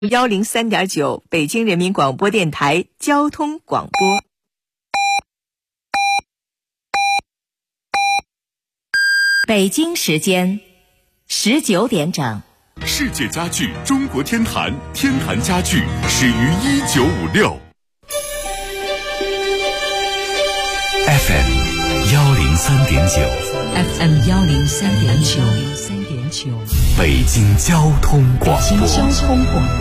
103.9北京人民广播电台交通广播。北京时间19点整。 世界家具中国天坛，天坛家具始于1956。FM 103.9，FM 103.9， 北京交通广播， 北京交通广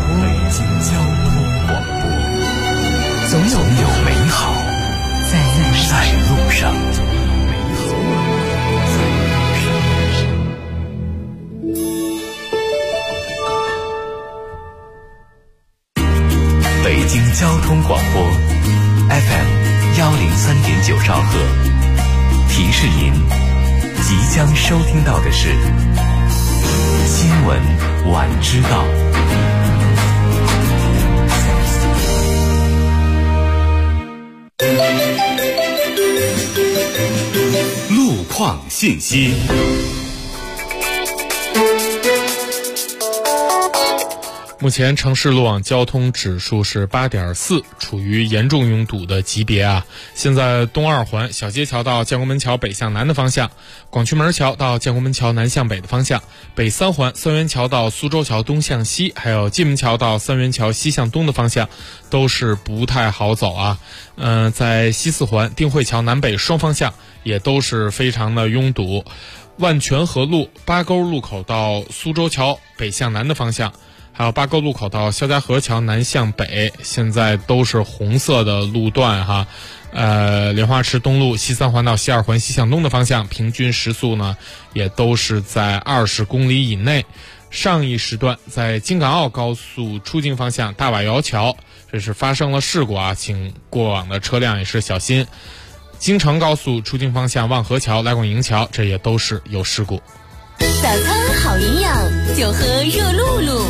播，总有美好在路上。 北京交通广播 FM 103.9兆赫，提示您即将收听到的是新闻晚知道。路况信息。 目前城市路网交通指数是 8.4， 处于严重拥堵的级别啊。现在东二环小街桥到建国门桥北向南的方向，广渠门桥到建国门桥南向北的方向，北三环三元桥到苏州桥东向西，还有蓟门桥到三元桥西向东的方向都是不太好走啊。在西四环定慧桥南北双方向也都是非常的拥堵。万泉河路八沟路口到苏州桥北向南的方向，还有八沟路口到肖家河桥南向北，现在都是红色的路段哈。莲花池东路西三环到西二环西向东的方向，平均时速呢也都是在20公里以内。上一时段在京港澳高速出京方向大瓦窑桥，这是发生了事故啊，请过往的车辆也是小心。京承高速出京方向望河桥来广营桥，这也都是有事故。 早餐好营养，就喝热露露。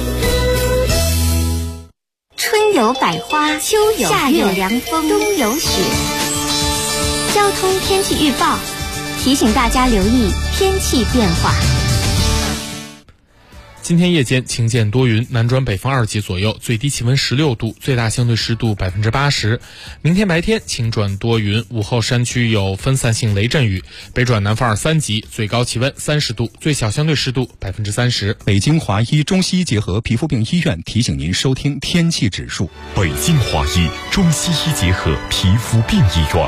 春有百花，秋有夏有凉风，冬有雪。交通天气预报提醒大家留意天气变化。 今天夜间晴间多云，南转北风2级左右，最低气温16度，最大相对湿度80%。明天白天晴转多云，午后山区有分散性雷阵雨，北转南风2、3级，最高气温30度，最小相对湿度30%。 北京华医中西医结合皮肤病医院提醒您收听天气指数。 北京华医中西医结合皮肤病医院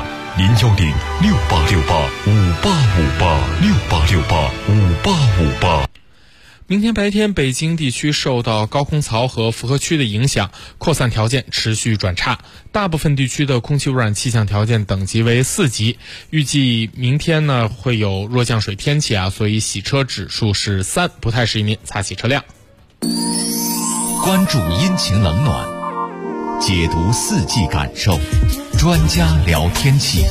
，010-6868-5858，6868-5858。 明天白天北京地区受到高空槽和符合区的影响，扩散条件持续转差，大部分地区的空气污染气象条件等级为4级。预计明天呢会有弱降水天气啊，所以洗车指数是3，不太适宜您擦洗车辆。 关注阴晴冷暖，解读四季感受，专家聊天气。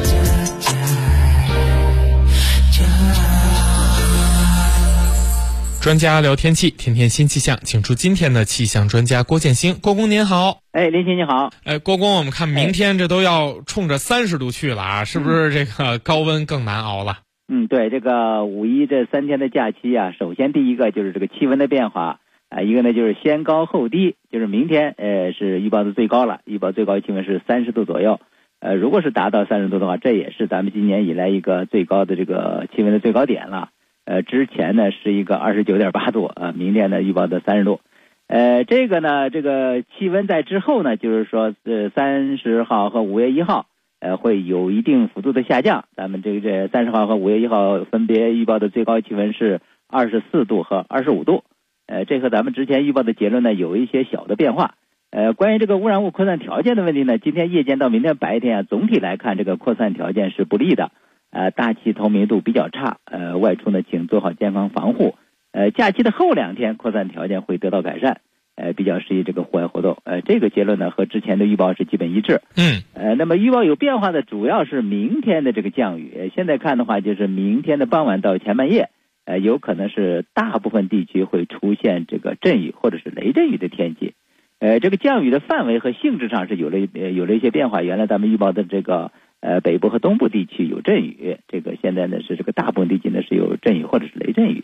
专家聊天气，天天新气象，请出今天的气象专家郭建兴。郭工您好。 林鑫你好。 郭工，我们看明天这都要冲着30度去了啊，是不是这个高温更难熬了？ 对，这个五一这3天的假期啊，首先第一个就是这个气温的变化一个呢就是先高后低，就是明天是预报的最高了，预报最高气温是30度左右。如果是达到30度的话，这也是咱们今年以来一个最高的这个气温的最高点了。之前呢是一个29.8度明天呢预报的30度。这个呢这个气温在之后呢，就是说30号和5月1号会有一定幅度的下降。咱们这30号和5月1号分别预报的最高气温是24度和25度。这和咱们之前预报的结论呢有一些小的变化。关于这个污染物扩散条件的问题呢，今天夜间到明天白天总体来看这个扩散条件是不利的。大气透明度比较差，外出呢请做好健康防护。假期的后2天扩散条件会得到改善，比较适宜这个户外活动。这个结论呢和之前的预报是基本一致。那么预报有变化的主要是明天的这个降雨。现在看的话，就是明天的傍晚到前半夜，有可能是大部分地区会出现这个阵雨或者是雷阵雨的天气。这个降雨的范围和性质上是有了一些变化。原来咱们预报的这个北部和东部地区有阵雨，这个现在呢是这个大部分地区呢是有阵雨或者是雷阵雨。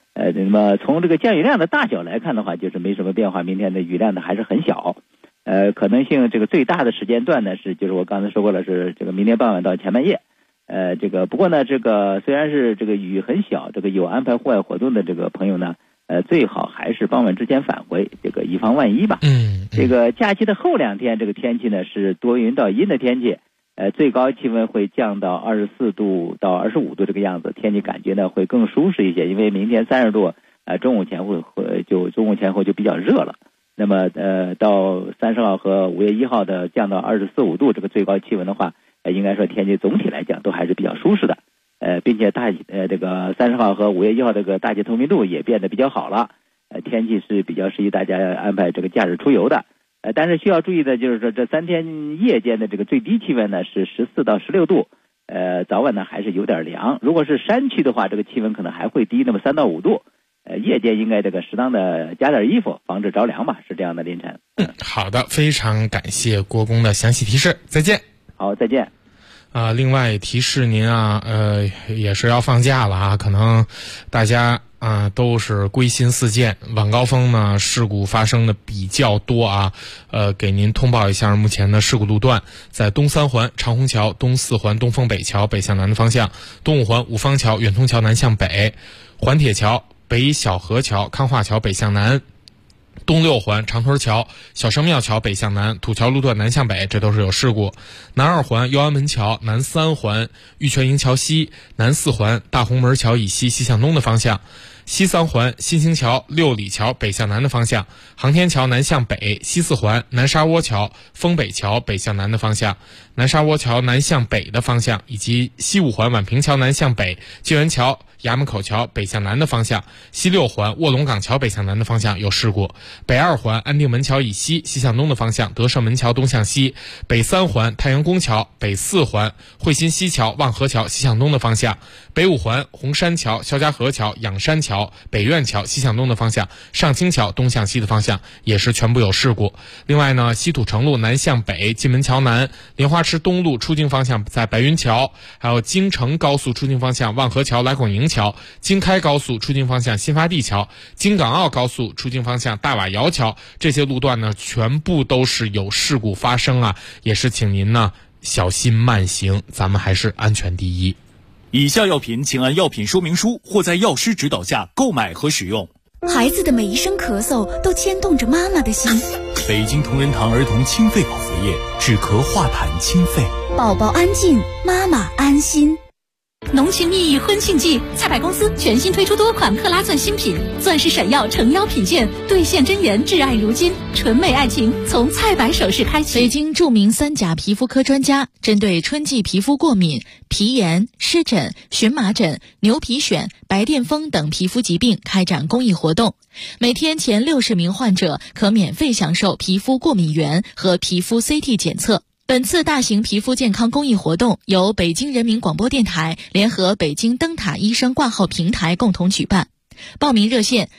那么从这个降雨量的大小来看的话，就是没什么变化，明天的雨量呢还是很小。可能性这个最大的时间段呢就是我刚才说过了，是这个明天傍晚到前半夜。不过呢，这个虽然是这个雨很小，这个有安排户外活动的这个朋友呢，最好还是傍晚之前返回，这个以防万一吧。这个假期的后2天，这个天气呢是多云到阴的天气，最高气温会降到24度到25度这个样子，天气感觉呢会更舒适一些，因为明天30度，中午前后就比较热了。那么到30号和5月1号的降到24、5度这个最高气温的话，应该说天气总体来讲都还是比较舒适的。并且这个30号和5月1号这个大气透明度也变得比较好了，天气是比较适宜大家安排这个假日出游的。但是需要注意的就是说，这3天夜间的这个最低气温呢是14到16度，早晚呢还是有点凉。如果是山区的话，这个气温可能还会低那么3到5度。夜间应该这个适当的加点衣服，防止着凉吧，是这样的，林晨。 好的，非常感谢郭工的详细提示，再见。 好，再见。 另外提示您也是要放假了啊，可能大家都是归心似箭，晚高峰呢事故发生的比较多啊。给您通报一下目前的事故路段，在东3环长虹桥、东4环东风北桥北向南的方向，东5环五方桥远通桥南向北，环铁桥北小河桥康化桥北向南，东6环长屯桥小生庙桥北向南，土桥路段南向北，这都是有事故。南2环右安门桥南3环玉泉营桥西，南4环大红门桥以西西向东的方向，西3环新兴桥六里桥北向南的方向，航天桥南向北，西4环南沙窝桥丰北桥北向南的方向，南沙窝桥南向北的方向，以及西5环宛平桥南向北，金源桥衙门口桥北向南的方向，西6环卧龙岗桥北向南的方向有事故。北2环安定门桥以西西向东的方向，德胜门桥东向西，北3环太阳宫桥，北4环汇新西桥望河桥西向东的方向，北5环红山桥肖家河桥仰山桥北苑桥西向东的方向，上清桥东向西的方向也是全部有事故。另外呢，西土城路南向北进门桥南，莲花池东路出境方向在白云桥，还有京承高速出境方向望河桥来广营桥，京开高速出境方向新发地桥，京港澳高速出境方向大瓦窑桥，这些路段呢全部都是有事故发生啊，也是请您呢小心慢行，咱们还是安全第一。 以下药品请按药品说明书或在药师指导下购买和使用。 孩子的每一声咳嗽都牵动着妈妈的心。 北京同仁堂儿童清肺口服液，止咳化痰清肺。 宝宝安静，妈妈安心。浓情蜜意婚庆季，菜百公司全新推出多款克拉钻新品，钻石闪耀诚邀品鉴，兑现真言挚爱如今，纯美爱情从菜百首饰开启。 北京著名3甲皮肤科专家针对春季皮肤过敏、皮炎、湿疹、荨麻疹、牛皮癣、白癜风等皮肤疾病开展公益活动，每天前60名患者可免费享受皮肤过敏原和皮肤 CT 检测。本次大型皮肤健康公益活动由北京人民广播电台联合北京灯塔医生挂号平台共同举办。报名热线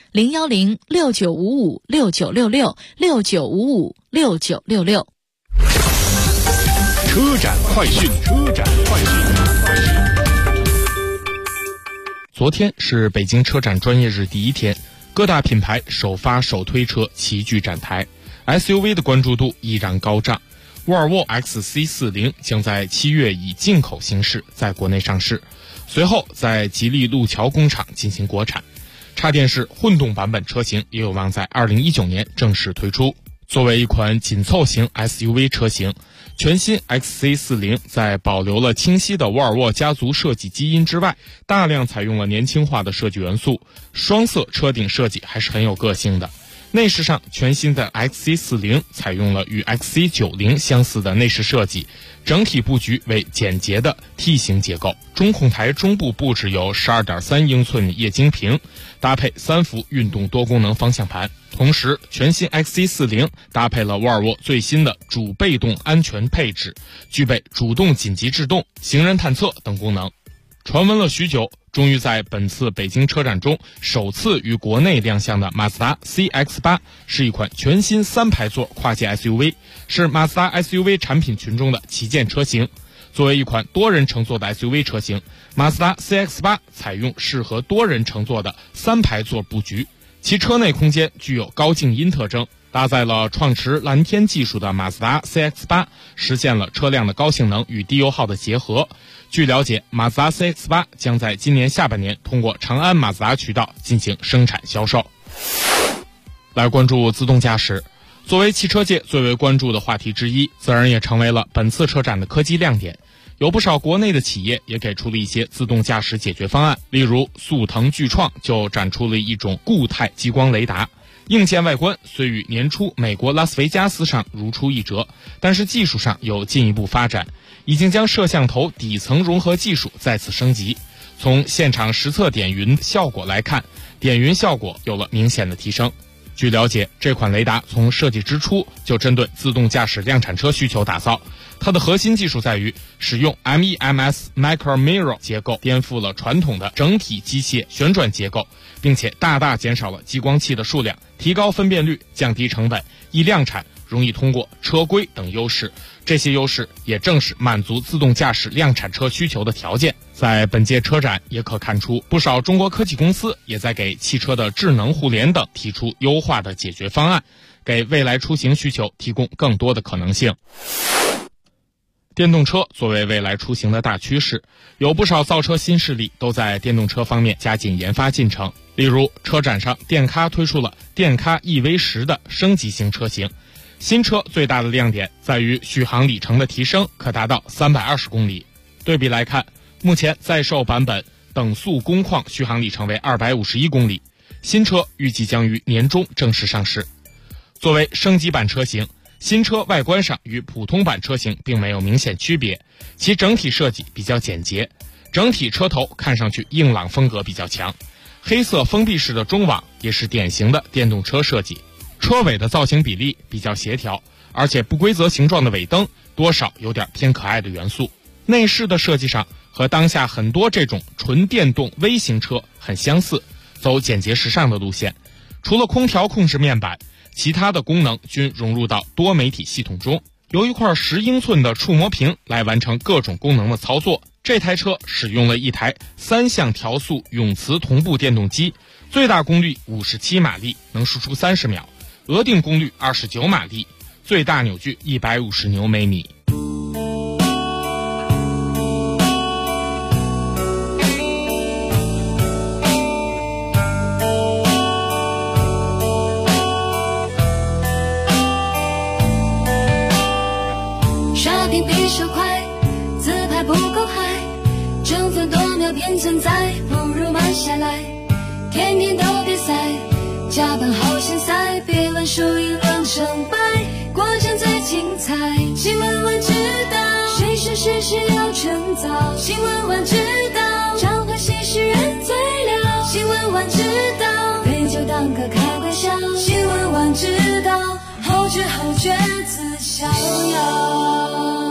010-6955-6966 车展快讯。 昨天是北京车展专业日第一天，各大品牌首发首推车齐聚展台， SUV 的关注度依然高涨。沃尔沃 XC40 将在7月以进口形式在国内上市，随后在吉利路桥工厂进行国产。插电式混动版本车型也有望在2019年正式推出。作为一款紧凑型 SUV 车型，全新 XC40 在保留了清晰的沃尔沃家族设计基因之外，大量采用了年轻化的设计元素，双色车顶设计还是很有个性的。内饰上，全新的 XC40 采用了与 XC90 相似的内饰设计，整体布局为简洁的 T 型结构，中控台中部布置有 12.3 英寸液晶屏，搭配3幅运动多功能方向盘。同时，全新 XC40 搭配了沃尔沃最新的主被动安全配置，具备主动紧急制动、行人探测等功能。传闻了许久，终于在本次北京车展中首次于国内亮相的马自达 CX-8 是一款全新3排座跨界 SUV， 是马自达 SUV 产品群中的旗舰车型。 作为一款多人乘坐的 SUV 车型，马自达 CX-8 采用适合多人乘坐的3排座布局，其车内空间具有高静音特征。搭载了创驰蓝天技术的马自达 CX-8 实现了车辆的高性能与低油耗的结合。据了解，马自达 CX-8 将在今年下半年通过长安马自达渠道进行生产销售。来关注自动驾驶，作为汽车界最为关注的话题之一，自然也成为了本次车展的科技亮点。有不少国内的企业也给出了一些自动驾驶解决方案，例如速腾巨创就展出了一种固态激光雷达。硬件外观虽与年初美国拉斯维加斯上如出一辙，但是技术上有进一步发展，已经将摄像头底层融合技术再次升级。从现场实测点云效果来看，点云效果有了明显的提升。据了解，这款雷达从设计之初就针对自动驾驶量产车需求打造，它的核心技术在于使用 MEMS Micro Mirror 结构，颠覆了传统的整体机械旋转结构，并且大大减少了激光器的数量，提高分辨率，降低成本，易量产，容易通过车规等优势。这些优势也正是满足自动驾驶量产车需求的条件。在本届车展也可看出，不少中国科技公司也在给汽车的智能互联等提出优化的解决方案，给未来出行需求提供更多的可能性。电动车作为未来出行的大趋势，有不少造车新势力都在电动车方面加紧研发进程。例如，车展上电咖推出了电咖 EV10 的升级型车型。新车最大的亮点在于续航里程的提升，可达到320公里。对比来看，目前在售版本等速工况续航里程为251公里，新车预计将于年中正式上市。作为升级版车型，新车外观上与普通版车型并没有明显区别，其整体设计比较简洁，整体车头看上去硬朗风格比较强，黑色封闭式的中网也是典型的电动车设计。车尾的造型比例比较协调，而且不规则形状的尾灯多少有点偏可爱的元素。内饰的设计上和当下很多这种纯电动微型车很相似，走简洁时尚的路线。除了空调控制面板，其他的功能均融入到多媒体系统中，由一块10英寸的触摸屏来完成各种功能的操作。这台车使用了一台3项调速永磁同步电动机，最大功率57马力，能输出30秒。额定功率29马力，最大扭矩150牛每米。 刷屏比手快，自拍不够嗨，争分夺秒变存在，不如慢下来，天天都比赛，加班好现在，别论输赢论成败，过程最精彩。新闻晚知道，谁是事实要趁早。新闻晚知道，常欢喜事人最了。新闻晚知道，杯酒当歌开玩笑。新闻晚知道，后知后觉自逍遥。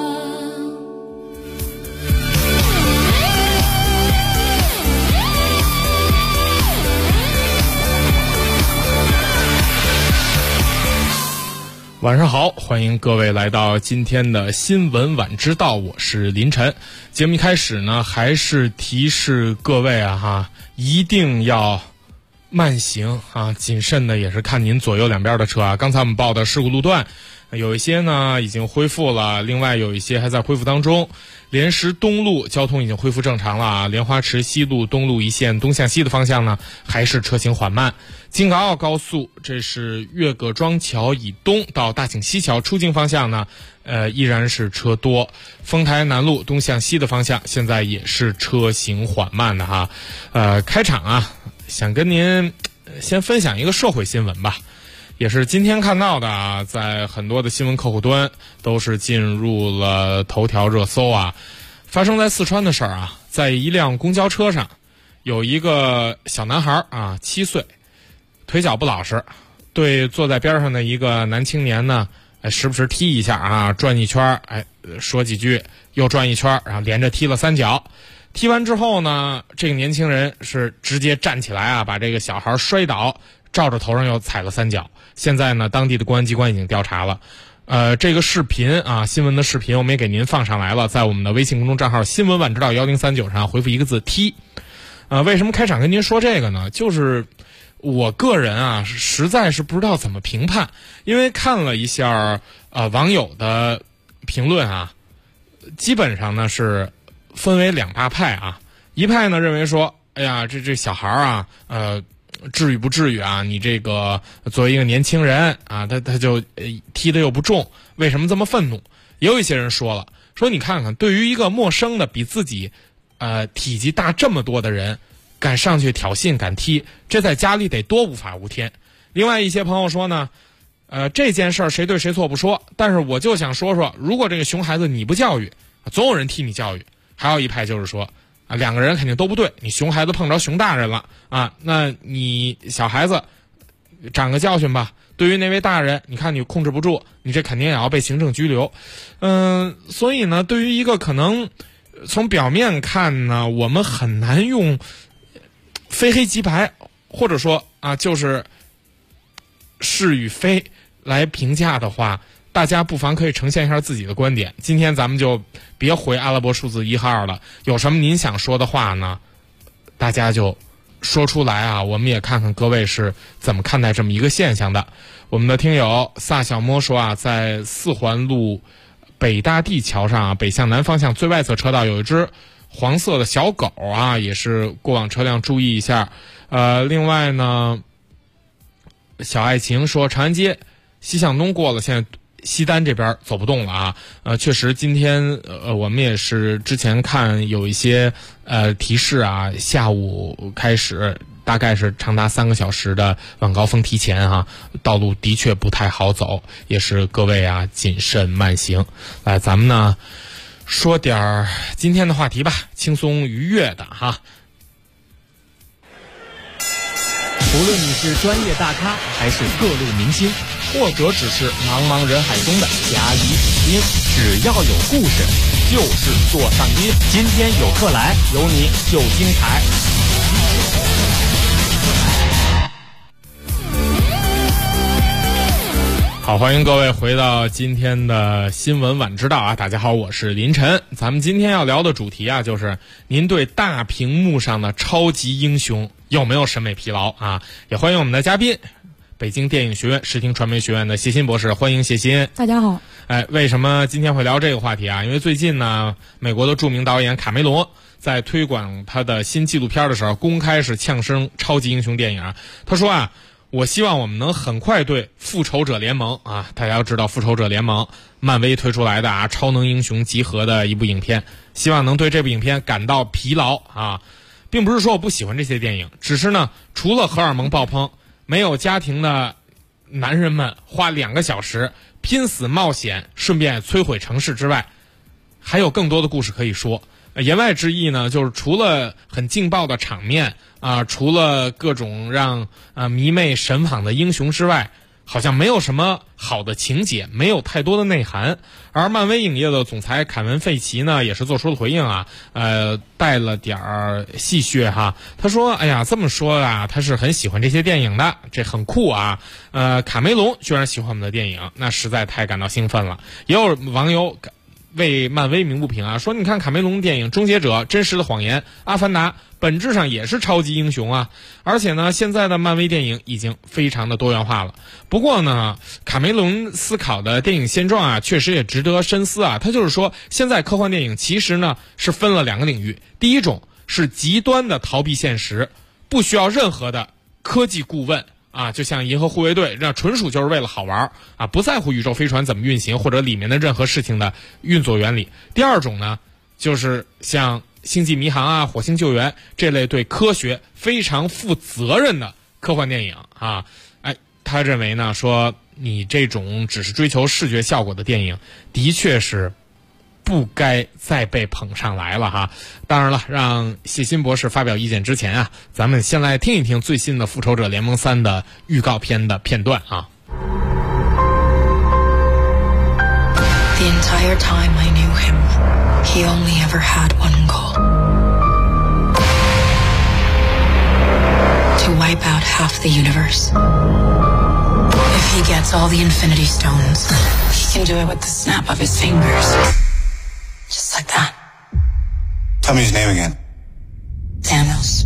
晚上好，欢迎各位来到今天的新闻晚知道，我是林晨。节目一开始呢，还是提示各位一定要慢行谨慎的也是看您左右两边的车刚才我们报的事故路段，有一些呢已经恢复了，另外有一些还在恢复当中。莲石东路交通已经恢复正常了莲花池西路东路一线东向西的方向呢，还是车行缓慢。京港澳高速，这是岳各庄桥以东到大井西桥出境方向呢，依然是车多。丰台南路东向西的方向，现在也是车行缓慢的开场想跟您先分享一个社会新闻吧。也是今天看到的在很多的新闻客户端都是进入了头条热搜发生在四川的事儿在一辆公交车上，有一个小男孩7岁，腿脚不老实，对坐在边上的一个男青年呢，时不时踢一下转一圈，说几句，又转一圈，然后连着踢了3脚。踢完之后呢，这个年轻人是直接站起来把这个小孩摔倒，照着头上又踩了3脚。现在呢，当地的公安机关已经调查了。 这个视频啊，新闻的视频我们也给您放上来了，在我们的微信公众账号新闻晚知道1039上回复一个字踢。为什么开场跟您说这个呢？就是我个人啊，实在是不知道怎么评判，因为看了一下网友的评论啊，基本上呢是分为两大派啊。一派呢认为说，哎呀，这小孩啊，至于不至于啊？你这个作为一个年轻人啊，他就踢得又不重，为什么这么愤怒？也有一些人说了，说你看看，对于一个陌生的比自己体积大这么多的人，敢上去挑衅敢踢，这在家里得多无法无天。另外一些朋友说呢，这件事儿谁对谁错不说，但是我就想说说，如果这个熊孩子你不教育，总有人替你教育。还有一派就是说，两个人肯定都不对，你熊孩子碰着熊大人了啊，那你小孩子长个教训吧。对于那位大人，你看你控制不住，你这肯定也要被行政拘留。所以呢，对于一个可能从表面看呢，我们很难用非黑即白，或者说啊，就是是与非来评价的话，大家不妨可以呈现一下自己的观点。今天咱们就别回阿拉伯数字1和2了，有什么您想说的话呢？大家就说出来啊，我们也看看各位是怎么看待这么一个现象的。我们的听友萨小摸说啊，在4环路北大地桥上啊，北向南方向最外侧车道有一只黄色的小狗啊，也是过往车辆注意一下。另外呢，小爱情说长安街西向东过了，现在西单这边走不动了啊。确实今天我们也是之前看有一些提示啊，下午开始大概是长达3个小时的晚高峰提前啊，道路的确不太好走，也是各位啊谨慎慢行。来，咱们呢说点今天的话题吧，轻松愉悦的哈。 无论你是专业大咖还是各路明星，或者只是茫茫人海中的甲乙丙丁，只要有故事就是座上宾。今天有客来，有你就精彩。 好，欢迎各位回到今天的新闻晚知道啊！大家好，我是林晨。咱们今天要聊的主题啊，就是您对大屏幕上的超级英雄有没有审美疲劳啊？也欢迎我们的嘉宾，北京电影学院视听传媒学院的谢鑫博士，欢迎谢鑫。 大家好。 为什么今天会聊这个话题啊？因为最近呢，美国的著名导演卡梅隆在推广他的新纪录片的时候，公开是呛声超级英雄电影啊。他说啊，我希望我们能很快对复仇者联盟啊，大家要知道复仇者联盟漫威推出来的啊，超能英雄集合的一部影片，希望能对这部影片感到疲劳啊，并不是说我不喜欢这些电影，只是呢，除了荷尔蒙爆棚，没有家庭的男人们花2个小时拼死冒险，顺便摧毁城市之外，还有更多的故事可以说。言外之意呢，就是除了很劲爆的场面啊，除了各种让迷妹神往的英雄之外，好像没有什么好的情节，没有太多的内涵。而漫威影业的总裁凯文·费奇呢，也是做出了回应啊，带了点儿戏谑哈。他说：“哎呀，这么说啊，他是很喜欢这些电影的，这很酷啊。卡梅隆居然喜欢我们的电影，那实在太感到兴奋了。”也有网友为漫威鸣不平啊，说你看卡梅隆电影《终结者》《真实的谎言》《阿凡达》本质上也是超级英雄啊，而且呢，现在的漫威电影已经非常的多元化了。不过呢，卡梅隆思考的电影现状啊，确实也值得深思啊。他就是说，现在科幻电影其实呢是分了2个领域，第一种是极端的逃避现实，不需要任何的科技顾问。啊，就像银河护卫队，那纯属就是为了好玩啊，不在乎宇宙飞船怎么运行或者里面的任何事情的运作原理。第二种呢，就是像星际迷航啊、火星救援这类对科学非常负责任的科幻电影啊。他认为呢，说你这种只是追求视觉效果的电影，的确是不该再被捧上来了哈。当然了，让谢鑫博士发表意见之前啊，咱们先来听一听最新的《复仇者联盟3》的预告片的片段啊。 The entire time I knew him, he only ever had one goal. To wipe out half the universe. If he gets all the Infinity Stones, can do it with the snap of his fingers. Just like that. Tell me his name again. Thanos.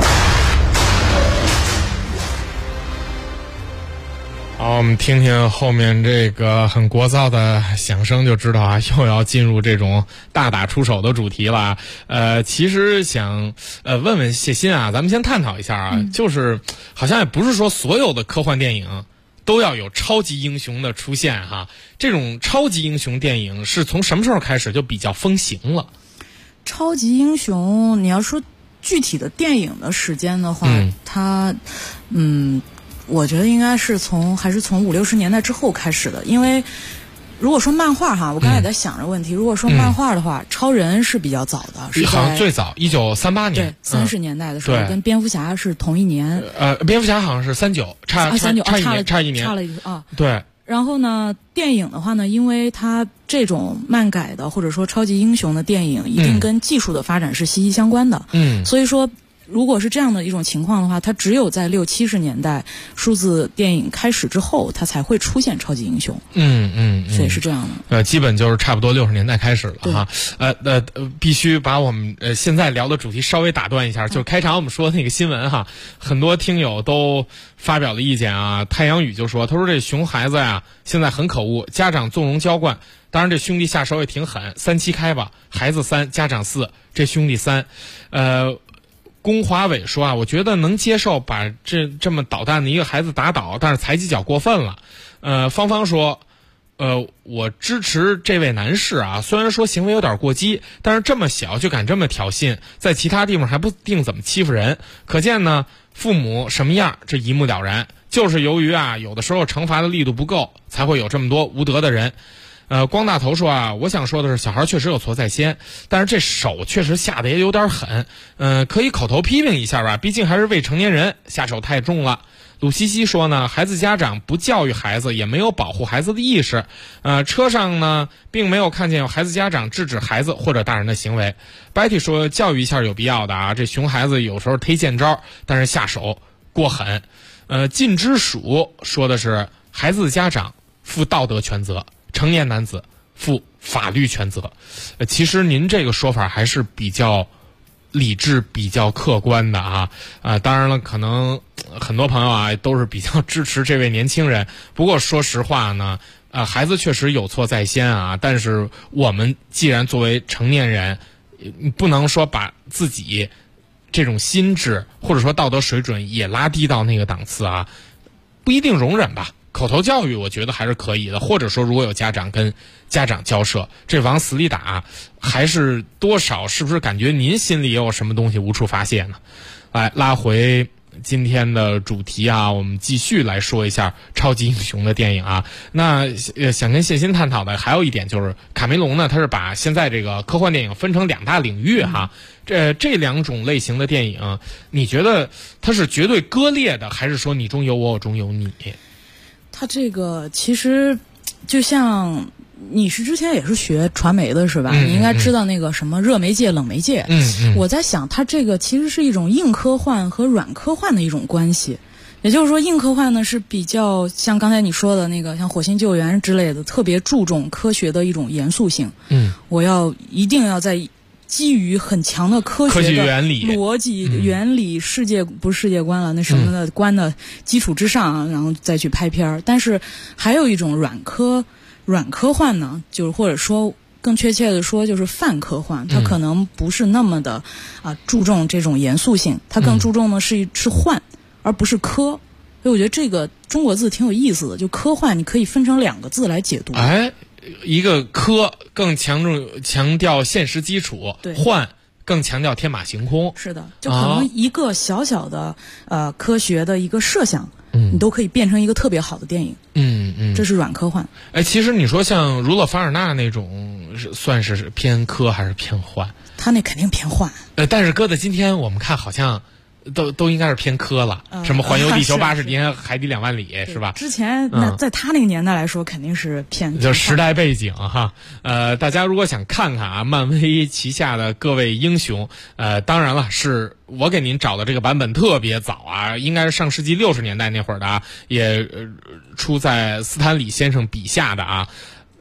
好，我们听听后面这个很聒噪的响声，就知道啊，又要进入这种大打出手的主题了。其实想问问谢欣啊，咱们先探讨一下啊，就是好像也不是说所有的科幻电影都要有超级英雄的出现哈。这种超级英雄电影是从什么时候开始就比较风行了？ 超级英雄，你要说具体的电影的时间的话，它我觉得应该是还是从50、60年代之后开始的。因为如果说漫画哈，我刚才也在想着问题，如果说漫画的话，超人是比较早的，是好像最早1938年， 对，30年代的时候，跟蝙蝠侠是同一年。 蝙蝠侠好像是39，差一年， 差了一个啊。 对。 然后呢，电影的话呢，因为它这种漫改的或者说超级英雄的电影，一定跟技术的发展是息息相关的。所以说，如果是这样的一种情况的话，它只有在60、70年代数字电影开始之后，它才会出现超级英雄。所以是这样的。基本就是差不多60年代开始了哈。必须把我们现在聊的主题稍微打断一下，就是开场我们说的那个新闻哈，很多听友都发表了意见啊。太阳雨就说，他说这熊孩子呀，现在很可恶，家长纵容娇惯。当然这兄弟下手也挺狠，3七开吧，孩子3，家长4，这兄弟3。龚华伟说啊，我觉得能接受把这么捣蛋的一个孩子打倒，但是踩几脚过分了。芳芳说，我支持这位男士啊，虽然说行为有点过激，但是这么小就敢这么挑衅，在其他地方还不定怎么欺负人，可见呢父母什么样这一目了然，就是由于啊有的时候惩罚的力度不够，才会有这么多无德的人。光大头说啊，我想说的是，小孩确实有错在先，但是这手确实下的也有点狠，可以口头批评一下吧，毕竟还是未成年人，下手太重了。鲁西西说呢，孩子家长不教育孩子，也没有保护孩子的意识，车上呢并没有看见有孩子家长制止孩子或者大人的行为。白体说，教育一下有必要的啊，这熊孩子有时候忒见招，但是下手过狠。禁之鼠说的是，孩子的家长负道德全责，成年男子负法律全责。其实您这个说法还是比较理智、比较客观的啊。当然了，可能很多朋友啊都是比较支持这位年轻人。不过说实话呢，孩子确实有错在先啊。但是我们既然作为成年人，不能说把自己这种心智或者说道德水准也拉低到那个档次啊，不一定容忍吧。口头教育我觉得还是可以的，或者说如果有家长跟家长交涉，这往死里打，还是多少是不是感觉您心里也有什么东西无处发泄呢？来拉回今天的主题啊，我们继续来说一下超级英雄的电影啊。那想跟谢欣探讨的还有一点就是，卡梅隆呢他是把现在这个科幻电影分成2大领域哈。这2种类型的电影，你觉得它是绝对割裂的，还是说你中有我，我中有你？ 他这个其实就像你是之前也是学传媒的是吧？你应该知道那个什么热媒介、冷媒介。我在想，它这个其实是一种硬科幻和软科幻的一种关系。也就是说，硬科幻呢是比较像刚才你说的那个，像火星救援之类的，特别注重科学的一种严肃性。我一定要在基于很强的科学的原理、 逻辑、原理、世界观了，那什么的观的基础之上，然后再去拍片儿。但是还有一种软科幻呢，就是或者说更确切的说，就是泛科幻，它可能不是那么的注重这种严肃性，它更注重的是幻，而不是科。所以我觉得这个中国字挺有意思的，就科幻你可以分成2个字来解读。 一个科更强调现实基础，幻更强调天马行空。 是的，就可能一个小小的科学的一个设想，你都可以变成一个特别好的电影。这是软科幻。 其实你说像儒勒·凡尔纳那种，算是偏科还是偏幻？ 他那肯定偏幻。 但是搁在今天我们看，好像都应该是偏科了，什么环游地球80年，海底2万里，是吧？ 之前在他那个年代来说，肯定是偏就时代背景哈。大家如果想看看啊，漫威旗下的各位英雄，当然了，是我给您找的这个版本特别早啊，应该是上世纪60年代那会儿的啊，也出在斯坦李先生笔下的啊。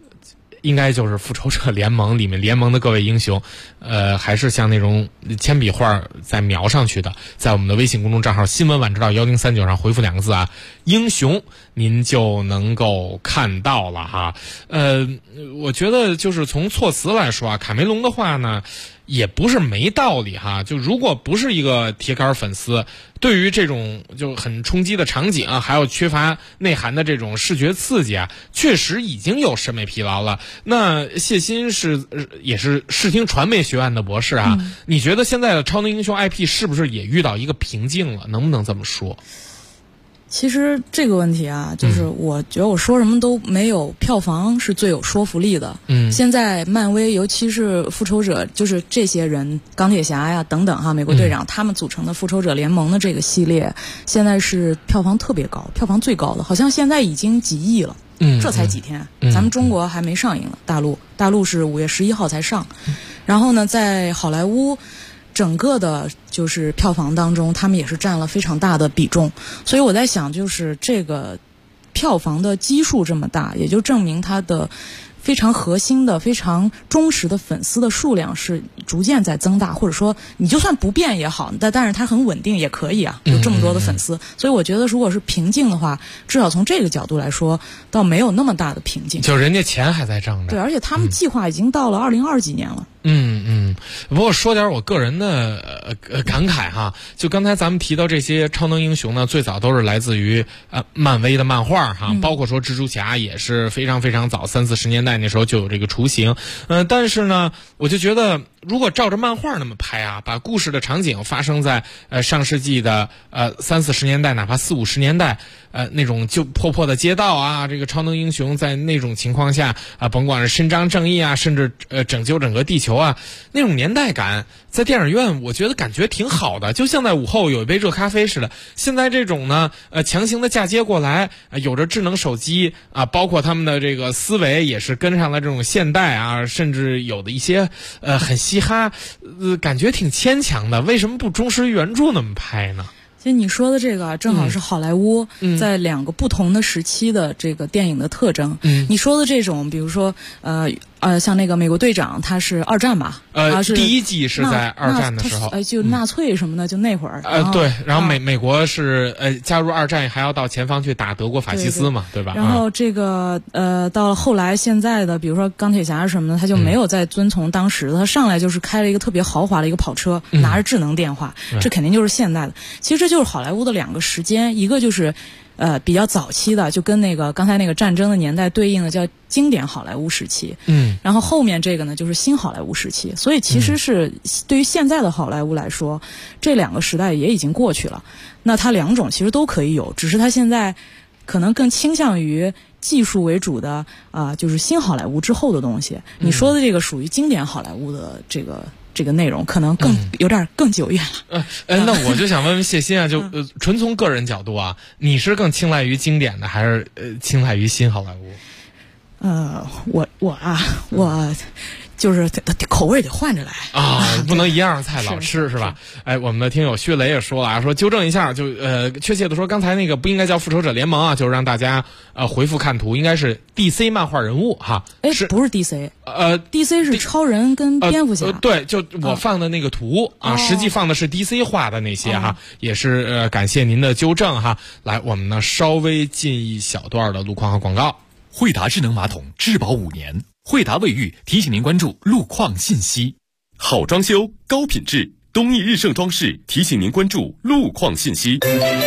应该就是复仇者联盟里面联盟的各位英雄，还是像那种铅笔画在描上去的，在我们的微信公众账号新闻晚知道1039上回复2个字啊，英雄，您就能够看到了哈。我觉得就是从措辞来说啊，卡梅隆的话呢也不是没道理哈，就如果不是一个铁杆粉丝，对于这种就很冲击的场景啊，还有缺乏内涵的这种视觉刺激啊，确实已经有审美疲劳了。那谢欣也是视听传媒学院的博士啊，你觉得现在的超能英雄 IP 是不是也遇到一个瓶颈了？能不能这么说？ 其实这个问题啊，就是我觉得我说什么都没有票房是最有说服力的。现在漫威尤其是复仇者，就是这些人，钢铁侠呀等等哈，美国队长他们组成的复仇者联盟的这个系列，现在是票房特别高，票房最高的，好像现在已经几亿了。这才几天，咱们中国还没上映呢，大陆是5月11号才上。然后呢，在好莱坞整个的就是票房当中，他们也是占了非常大的比重，所以我在想，就是这个票房的基数这么大，也就证明它的非常核心的、非常忠实的粉丝的数量是逐渐在增大，或者说你就算不变也好，但是它很稳定也可以啊，有这么多的粉丝，所以我觉得如果是瓶颈的话，至少从这个角度来说，倒没有那么大的瓶颈。 就人家钱还在挣着。 对，而且他们计划已经到了2020几年了。 不过说点我个人的感慨哈，就刚才咱们提到这些超能英雄呢，最早都是来自于漫威的漫画哈，包括说蜘蛛侠也是非常非常早，30、40年代那时候就有这个雏形。但是呢，我就觉得如果照着漫画那么拍啊，把故事的场景发生在上世纪的30、40年代，哪怕40、50年代，那种就破的街道啊，这个超能英雄在那种情况下甭管是伸张正义啊，甚至拯救整个地球啊，那种年代感在电影院我觉得感觉挺好的，就像在午后有一杯热咖啡似的。现在这种呢强行的嫁接过来，有着智能手机啊，包括他们的这个思维也是跟上了这种现代啊，甚至有的一些很嘻哈，感觉挺牵强的。为什么不忠实原著那么拍呢？ 其实你说的这个正好是好莱坞在2个不同的时期的这个电影的特征。你说的这种，比如说像那个美国队长，他是2战吧？ 第1季是在2战的时候， 就纳粹什么的，就那会儿。 对，然后美国是加入2战，还要到前方去打德国法西斯嘛，对吧？ 然后这个到了后来现在的，比如说钢铁侠什么的，他就没有再遵从当时的，他上来就是开了一个特别豪华的一个跑车，拿着智能电话，这肯定就是现代的。其实这就是好莱坞的2个时间，一个就是比较早期的，就跟那个刚才那个战争的年代对应的叫经典好莱坞时期。然后后面这个呢就是新好莱坞时期。所以其实是对于现在的好莱坞来说，这2个时代也已经过去了。那它2种其实都可以有，只是它现在可能更倾向于技术为主的就是新好莱坞之后的东西。你说的这个属于经典好莱坞的这个内容可能有点更久远了。 那我就想问问谢欣啊，就纯从个人角度啊，你是更青睐于经典的，还是青睐于新好莱坞？ 我就是口味得换着来啊，不能一样菜老吃是吧？我们的听友薛雷也说了啊，说纠正一下，就确切的说，刚才那个不应该叫复仇者联盟啊，就是让大家回复看图，应该是 DC 漫画人物哈。 不是 DC， DC 是超人跟蝙蝠侠。 对，就我放的那个图实际放的是 DC 画的那些哈，也是感谢您的纠正哈。来，我们呢稍微进一小段的路况和广告。 惠达智能马桶质保5年，惠达卫浴提醒您关注路况信息。 好装修高品质，东义日盛装饰提醒您关注路况信息。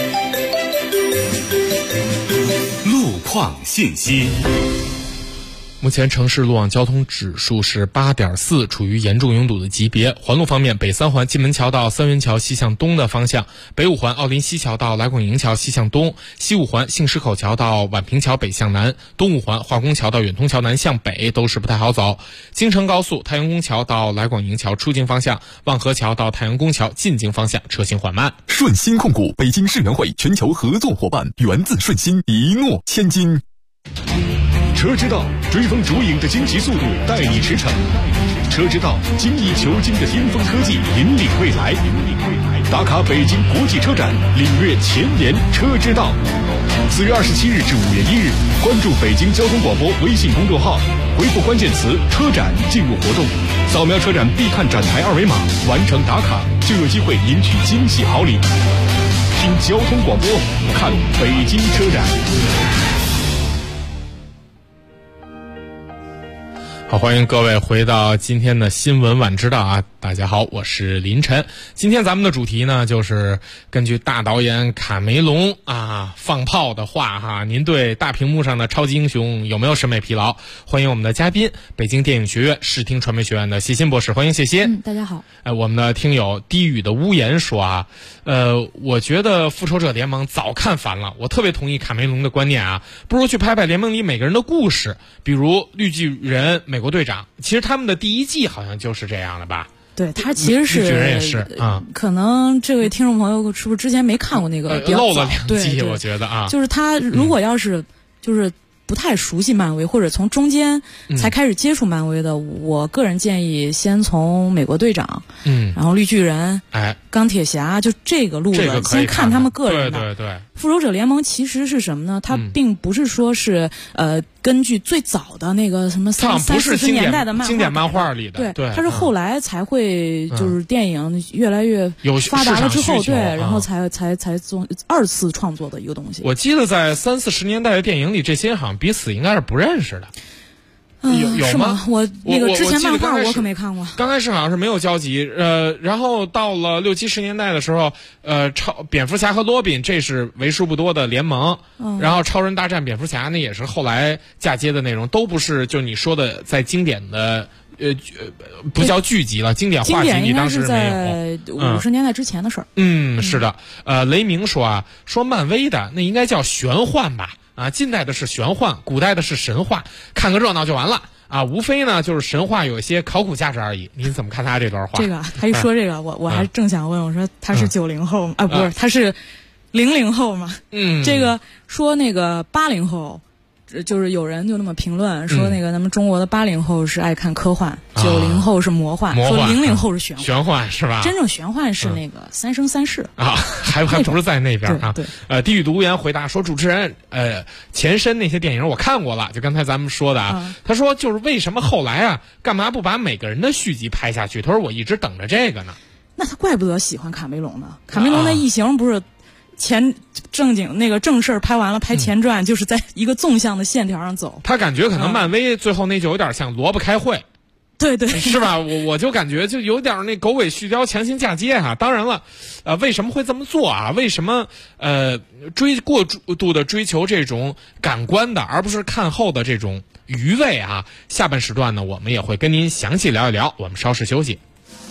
路况信息。 目前城市路网交通指数是8.4，处于严重拥堵的级别。环路方面，北3环金门桥到三元桥西向东的方向，北5环奥林西桥到来广营桥西向东，西5环杏石口桥到宛平桥北向南，东5环化工桥到远通桥南向北都是不太好走。京承高速太阳宫桥到来广营桥出京方向，望河桥到太阳宫桥进京方向车行缓慢。 顺鑫控股北京世园会全球合作伙伴，源自顺鑫，一诺千金。车之道，追风逐影的惊奇速度带你驰骋；车之道，精益求精的巅峰科技引领未来。打卡北京国际车展，领略前沿车之道。 4月27日至5月1日，关注北京交通广播微信公众号，回复关键词“车展”进入活动，扫描车展必看展台二维码，完成打卡就有机会赢取惊喜好礼。听交通广播，看北京车展。 好，欢迎各位回到今天的新闻晚知道啊！大家好，我是林晨。今天咱们的主题呢，就是根据大导演卡梅隆放炮的话哈，您对大屏幕上的超级英雄有没有审美疲劳？欢迎我们的嘉宾，北京电影学院视听传媒学院的谢欣博士，欢迎谢欣。 大家好。 我们的听友低语的屋檐说我觉得复仇者联盟早看烦了，我特别同意卡梅隆的观念啊，不如去拍拍联盟里每个人的故事，比如绿巨人、美国队长，其实他们的第一季好像就是这样的吧。 对，他其实是绿巨人也是可能这位听众朋友是不是之前没看过那个漏了2季， 对， 我觉得就是他如果要是就是不太熟悉漫威，或者从中间才开始接触漫威的，我个人建议先从美国队长，然后绿巨人，钢铁侠，就这个路子，先看他们个人的。 对。 复仇者联盟其实是什么呢？它并不是说是根据最早的那个什么30-40年代的经典漫画里的， 对，它是后来才会就是电影越来越发达了之后，对，然后才做2次创作的一个东西。 我记得在30-40年代的电影里，这些人好像彼此应该是不认识的。有吗？ 我那个之前漫画我可没看过。 刚开始好像是没有交集，然后到了60-70年代的时候，蝙蝠侠和罗宾这是为数不多的联盟，然后超人大战蝙蝠侠那也是后来嫁接的内容，都不是就你说的在经典的不叫剧集了，经典话剧你当时没有。 50年代之前的事儿。 是的。雷鸣说漫威的那应该叫玄幻吧。近代的是玄幻，古代的是神话，看个热闹就完了无非呢就是神话有一些考古价值而已。您怎么看他这段话？ 这个他一说这个，我还正想问，我说他是90后吗？不是，他是00后嘛？这个说那个80后。就是有人就那么评论说，那个咱们中国的80后是爱看科幻，90后是魔幻，说00后是玄幻是吧？ 真正玄幻是那个三生三世还不是在那边对。 地狱读言回答说，主持人前身那些电影我看过了，就刚才咱们说的他说就是为什么后来干嘛不把每个人的续集拍下去？他说我一直等着这个呢。 那他怪不得喜欢卡梅隆呢。卡梅隆的异形不是正经那个正事儿拍完了，拍前传就是在一个纵向的线条上走。 他感觉可能漫威最后那就有点像萝卜开会， 对， 是吧？我就感觉就有点那狗尾续貂、强行嫁接当然了，为什么会这么做为什么过度的追求这种感官的，而不是看后的这种余味下半时段呢，我们也会跟您详细聊一聊。我们稍事休息。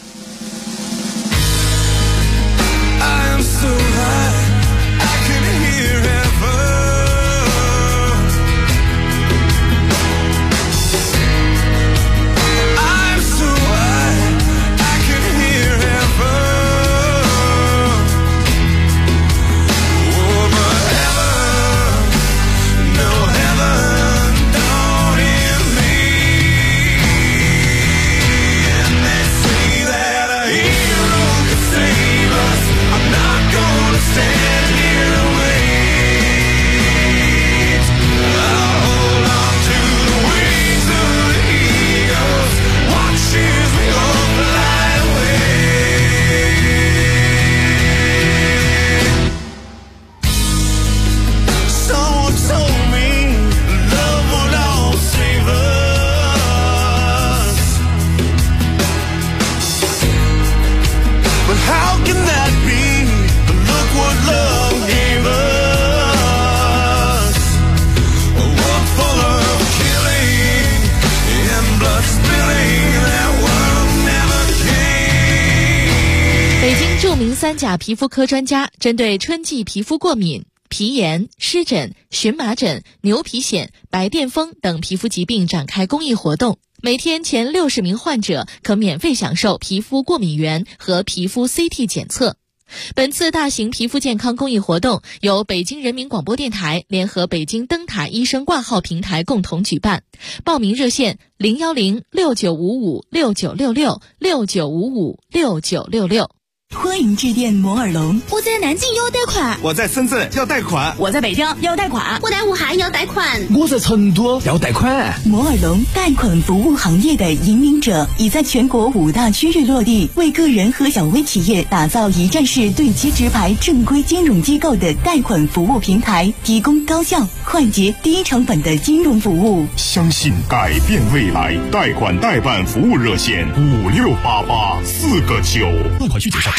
3甲皮肤科专家针对春季皮肤过敏、皮炎、湿疹、荨麻疹、牛皮癣、白癜风等皮肤疾病展开公益活动，每天前60名患者可免费享受皮肤过敏原和皮肤 CT 检测。本次大型皮肤健康公益活动由北京人民广播电台联合北京灯塔医生挂号平台共同举办，报名热线0106955696669556966。 欢迎致电摩尔龙。 我在南京要贷款， 我在深圳要贷款， 我在北京要贷款， 我在武汉要贷款， 我在成都要贷款。 摩尔龙贷款服务行业的引领者，已在全国5大区域落地，为个人和小微企业打造一站式对接直排正规金融机构的贷款服务平台，提供高效、快捷、低成本的金融服务。 相信改变未来，贷款代办服务热线5688，4个9。 贷款需介绍。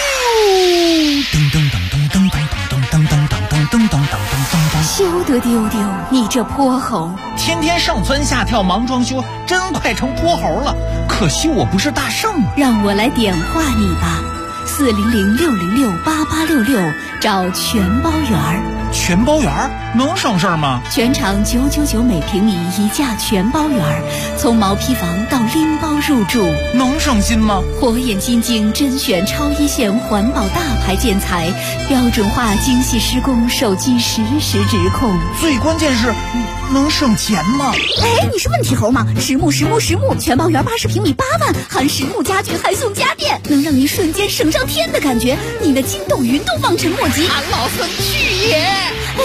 休得丢丢，你这泼猴！ 天天上蹿下跳忙装修，真快成泼猴了。可惜我不是大圣啊！ 让我来点化你吧，400-606-8866，找全包园儿。 全包园儿能省事儿吗？ 全场999每平米一价全包园儿，从毛坯房到拎包入住， 能省心吗？ 火眼金睛甄选超一线环保大牌建材，标准化精细施工，手机实时直控。 最关键是能省钱吗？ 哎，你是问题猴吗？实木全包园80平米8万，含实木家具还送家电，能让你瞬间省上天的感觉。你的筋斗云都望尘莫及。 俺老孙去也！ 哎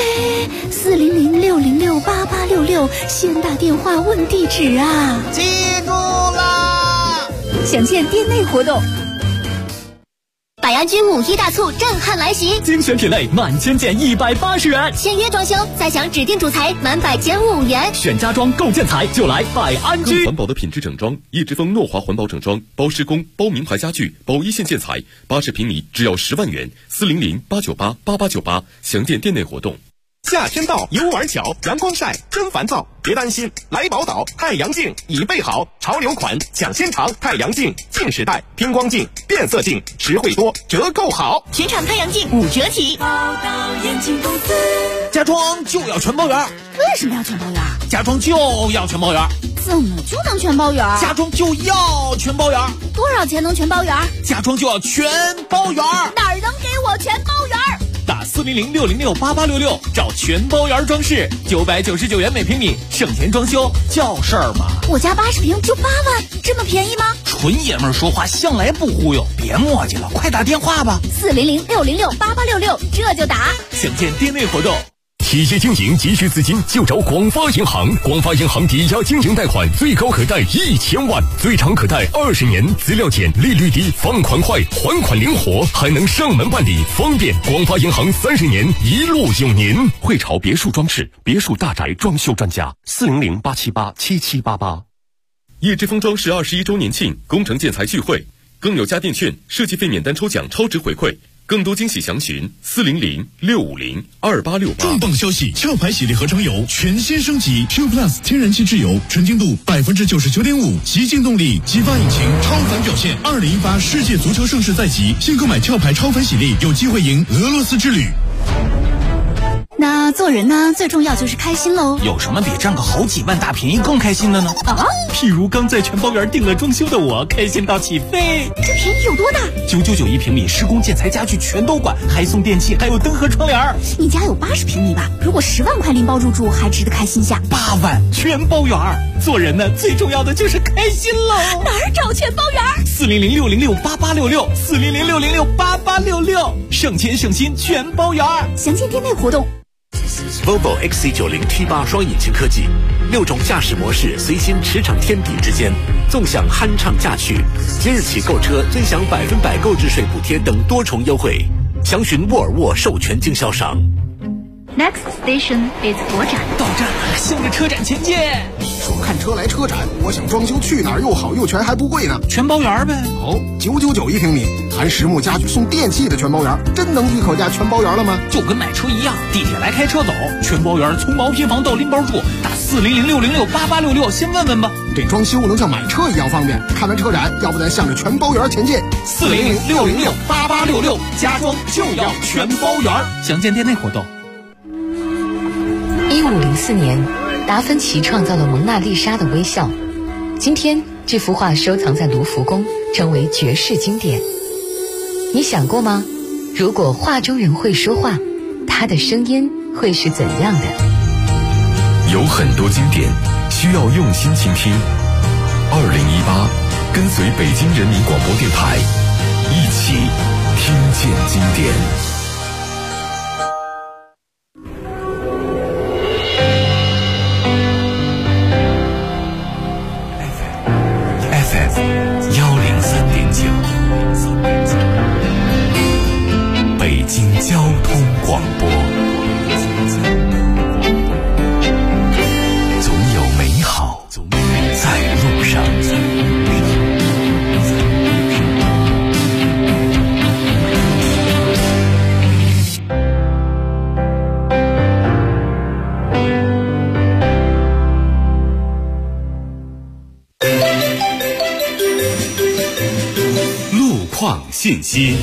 ，400-606-8866，先打电话问地址啊！ 记住啦！ 详见店内活动。百安居5一大促震撼来袭， 精选品类满千件180元， 签约装修再享指定主材满100减5元， 选家装购建材就来百安居。 更环保的品质整装，叶之峰诺华环保整装，包施工、包名牌家具、包一线建材，80平米只要10万元，400-898-8898，详见店内活动。 夏天到，游玩巧，阳光晒真烦躁，别担心，来宝岛太阳镜已备好，潮流款抢先尝，太阳镜镜时代，偏光镜、变色镜，实惠多，折扣好， 全场太阳镜5折起。 宝岛眼镜公司， 家装就要全包圆。 为什么要全包圆？ 家装就要全包圆。 怎么就能全包圆？ 家装就要全包圆。 多少钱能全包圆？ 家装就要全包圆。 哪儿能给我全包圆？ 打400-606-8866，找全包圆装饰，999元每平米，省钱装修叫事儿吗？ 我家80平就8万，这么便宜吗？ 纯爷们儿说话向来不忽悠，别磨叽了，快打电话吧 ，400-606-8866，这就打。 详见店内活动。 企业经营急需资金，就找广发银行。广发银行抵押经营贷款最高可贷1000万，最长可贷20年，资料简，利率低，放款快，还款灵活，还能上门办理，方便。广发银行30年一路有您。 汇潮别墅装饰，别墅大宅装修专家，400-878-7788。叶之峰装饰21周年庆工程建材聚会，更有家电券、设计费免单抽奖超值回馈。更多惊喜详询400-650-2868。 重磅消息！壳牌洗涤合成油全新升级 ，Q Plus 天然气质油，纯净度99.5%，极净动力，激发引擎，超凡表现。2018世界足球盛世在即，新购买壳牌超凡洗涤，有机会赢俄罗斯之旅。 那做人呢，最重要就是开心喽。 有什么比占个好几万大便宜更开心的呢？ 啊， 譬如刚在全包园订了装修的我，开心到起飞。 这便宜有多大 ？999一平米，施工建材家具全都管，还送电器，还有灯和窗帘。 你家有80平米吧？如果10万块拎包入住，还值得开心下。 8万全包园。 做人呢，最重要的就是开心喽。 哪儿找全包园 ？400-606-8866，400-606-8866，省钱省心全包园。 详见店内活动。 Volvo XC90 T8 双引擎科技，6种驾驶模式随心驰骋天地之间，纵享酣畅驾趣。即日起购车尊享100%购置税补贴等多重优惠，详询沃尔沃授权经销商。 Next station is 国展。 到站了，向着车展前进。 说看车来车展，我想装修去哪儿又好又全还不贵呢？ 全包园呗。 哦，999一平米，含实木家具送电器的全包园，真能一口价全包园了吗？ 就跟买车一样，地铁来开车走，全包园从毛坯房到拎包住，打400-606-8866，先问问吧。 这装修能像买车一样方便。看完车展，要不咱向着全包园前进。 400-606-8866，家装就要全包园。详见店内活动。 1504年，达芬奇创造了蒙娜丽莎的微笑。今天，这幅画收藏在卢浮宫，成为绝世经典。你想过吗？如果画中人会说话，他的声音会是怎样的？ 有很多经典需要用心倾听。2018，跟随北京人民广播电台，一起听见经典。 北京交通广播，总有美好在路上。 路况信息。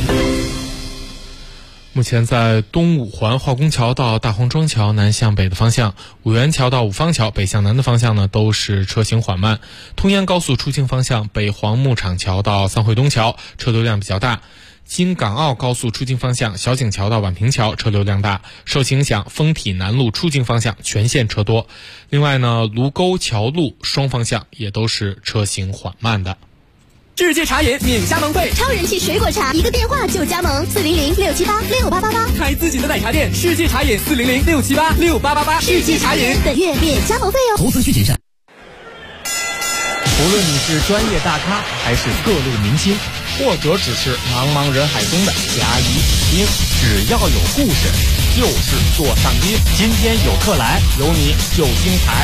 目前在东五环化工桥到大红庄桥南向北的方向，五元桥到五方桥北向南的方向呢，都是车行缓慢。通燕高速出京方向，北黄牧场桥到三汇东桥车流量比较大。京港澳高速出京方向，小井桥到宛平桥车流量大。受其影响，丰体南路出京方向全线车多。另外呢，卢沟桥路双方向也都是车行缓慢的。 世界茶饮免加盟费， 超人气水果茶，一个电话就加盟，400-678-6888， 开自己的奶茶店，世界茶饮400-678-6888，世界茶饮本月免加盟费哦。 投资需谨慎。无论你是专业大咖还是各路明星，或者只是茫茫人海中的甲乙丙丁，只要有故事，就是做上宾。今天有客来，有你就精彩。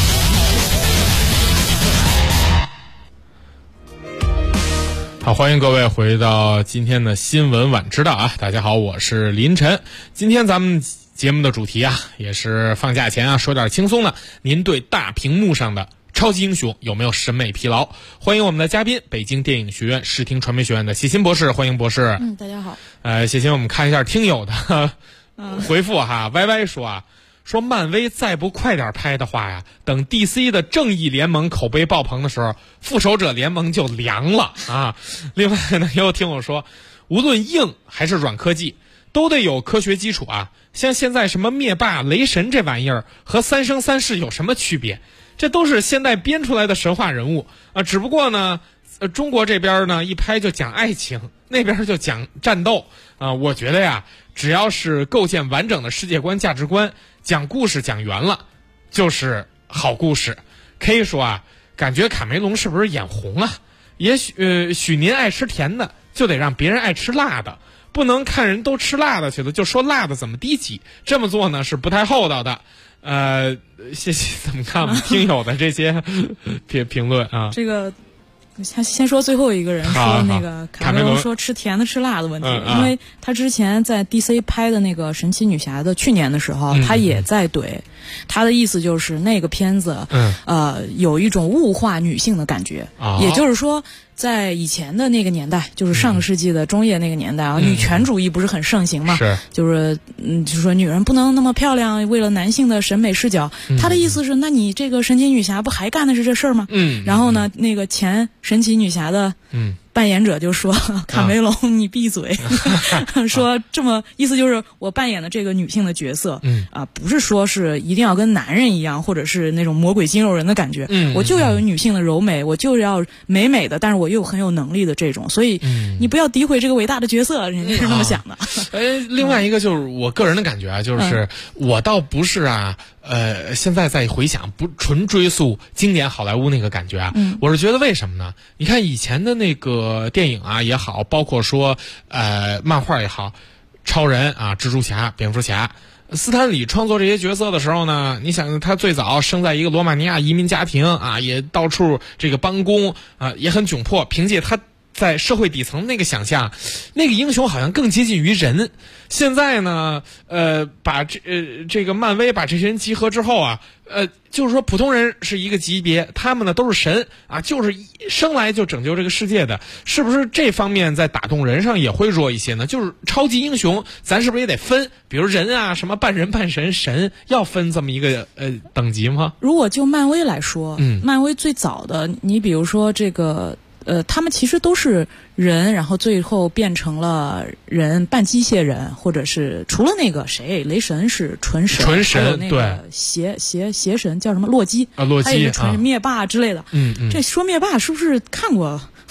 好，欢迎各位回到今天的新闻晚知道啊！大家好，我是林晨。今天咱们节目的主题啊，也是放假前啊，说点轻松的。您对大屏幕上的超级英雄有没有审美疲劳？欢迎我们的嘉宾，北京电影学院视听传媒学院的谢鑫博士，欢迎博士。 大家好。 谢鑫，我们看一下听友的回复哈。YY 说漫威再不快点拍的话呀，等 DC 的正义联盟口碑爆棚的时候，复仇者联盟就凉了啊。另外呢，也有听我说，无论硬还是软科技，都得有科学基础啊。像现在什么灭霸、雷神这玩意儿和三生三世有什么区别？这都是现代编出来的神话人物啊。只不过呢，中国这边呢一拍就讲爱情，那边就讲战斗啊。我觉得呀，只要是构建完整的世界观、价值观，讲故事讲圆了，就是好故事。K 说啊，感觉卡梅隆是不是眼红啊？也许您爱吃甜的，就得让别人爱吃辣的，不能看人都吃辣的去了，就说辣的怎么低级，这么做呢是不太厚道的。谢谢，怎么看我们听友的这些评论啊？ 这个。先说最后一个人说那个卡梅隆说吃甜的吃辣的问题，因为他之前在 DC 拍的那个神奇女侠的去年的时候，他也在怼，他的意思就是那个片子有一种物化女性的感觉，也就是说在以前的那个年代，就是上个世纪的中叶那个年代啊，女权主义不是很盛行嘛，就是说女人不能那么漂亮，为了男性的审美视角，他的意思是，那你这个神奇女侠不还干的是这事儿吗？然后呢，那个前神奇女侠的扮演者就说卡梅隆你闭嘴说这么意思就是我扮演的这个女性的角色不是说是一定要跟男人一样，或者是那种魔鬼肌肉人的感觉，我就要有女性的柔美，我就要美美的，但是我又很有能力的这种，所以你不要诋毁这个伟大的角色，人家是那么想的。 另外一个就是我个人的感觉啊，就是我倒不是啊现在在回想，不纯追溯经典好莱坞那个感觉啊，我是觉得为什么呢？你看以前的那个电影啊也好，包括说漫画也好，超人啊、蜘蛛侠、蝙蝠侠，斯坦李创作这些角色的时候呢，你想他最早生在一个罗马尼亚移民家庭啊，也到处这个帮工啊，也很窘迫，凭借他在社会底层那个想象，那个英雄好像更接近于人。现在呢，把这个漫威把这些人集合之后啊，就是说普通人是一个级别，他们呢都是神啊，就是生来就拯救这个世界的，是不是这方面在打动人上也会弱一些呢？就是超级英雄，咱是不是也得分？比如人啊，什么半人半神，神要分这么一个等级吗？ 如果就漫威来说，漫威最早的，你比如说这个。他们其实都是人，然后最后变成了人半机械人，或者是除了那个谁，雷神是纯神，还有那个邪神叫什么洛基啊，洛基，还有纯灭霸之类的。这说灭霸是不是看过